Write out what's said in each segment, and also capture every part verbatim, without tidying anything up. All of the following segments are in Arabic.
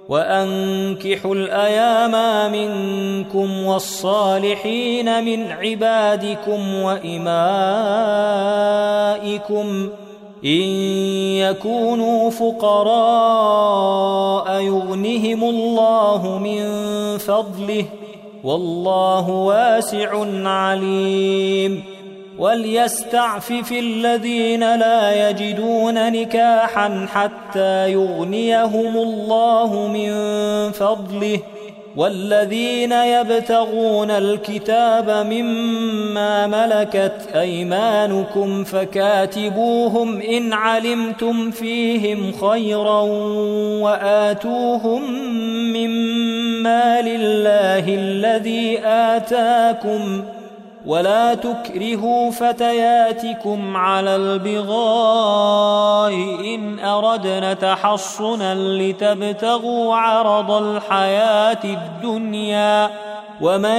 وأنكحوا الأيام منكم والصالحين من عبادكم وإمائكم إن يكونوا فقراء يغنهم الله من فضله والله واسع عليم وليستعفف الذين لا يجدون نكاحا حتى يغنيهم الله من فضله والذين يبتغون الكتاب مما ملكت أيمانكم فكاتبوهم إن علمتم فيهم خيرا وآتوهم مما لله الذي آتاكم ولا تكرهوا فتياتكم على البغاء إن أردنا تحصنا لتبتغوا عرض الحياة الدنيا ومن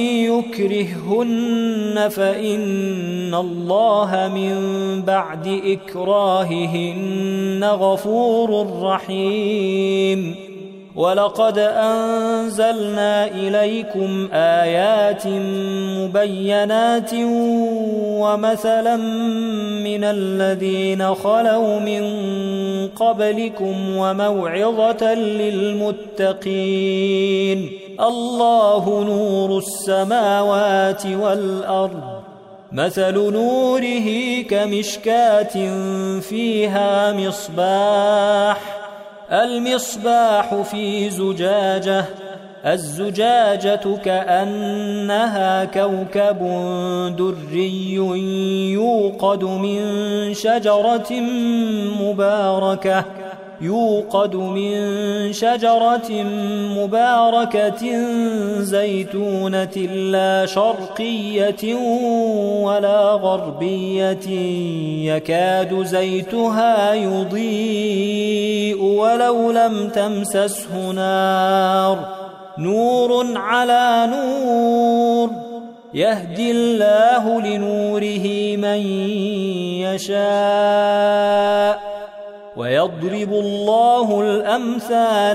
يكرههن فإن الله من بعد إكراههن غفور رحيم ولقد أنزلنا إليكم آيات مبينات ومثلا من الذين خلوا من قبلكم وموعظة للمتقين الله نور السماوات والأرض مثل نوره كمشكاة فيها مصباح المصباح في زجاجة الزجاجة كأنها كوكب دري يوقد من شجرة مباركة يوقد من شجرة مباركة زيتونة لا شرقية ولا غربية يكاد زيتها يضيء ولو لم تمسسه نار نور على نور يهدي الله لنوره من يشاء ويضرب الله الأمثال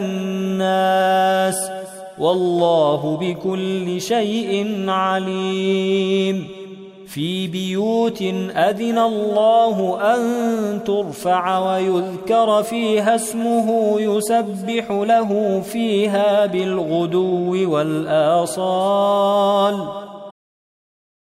للناس والله بكل شيء عليم في بيوت أذن الله أن ترفع ويذكر فيها اسمه يسبح له فيها بالغدو والآصال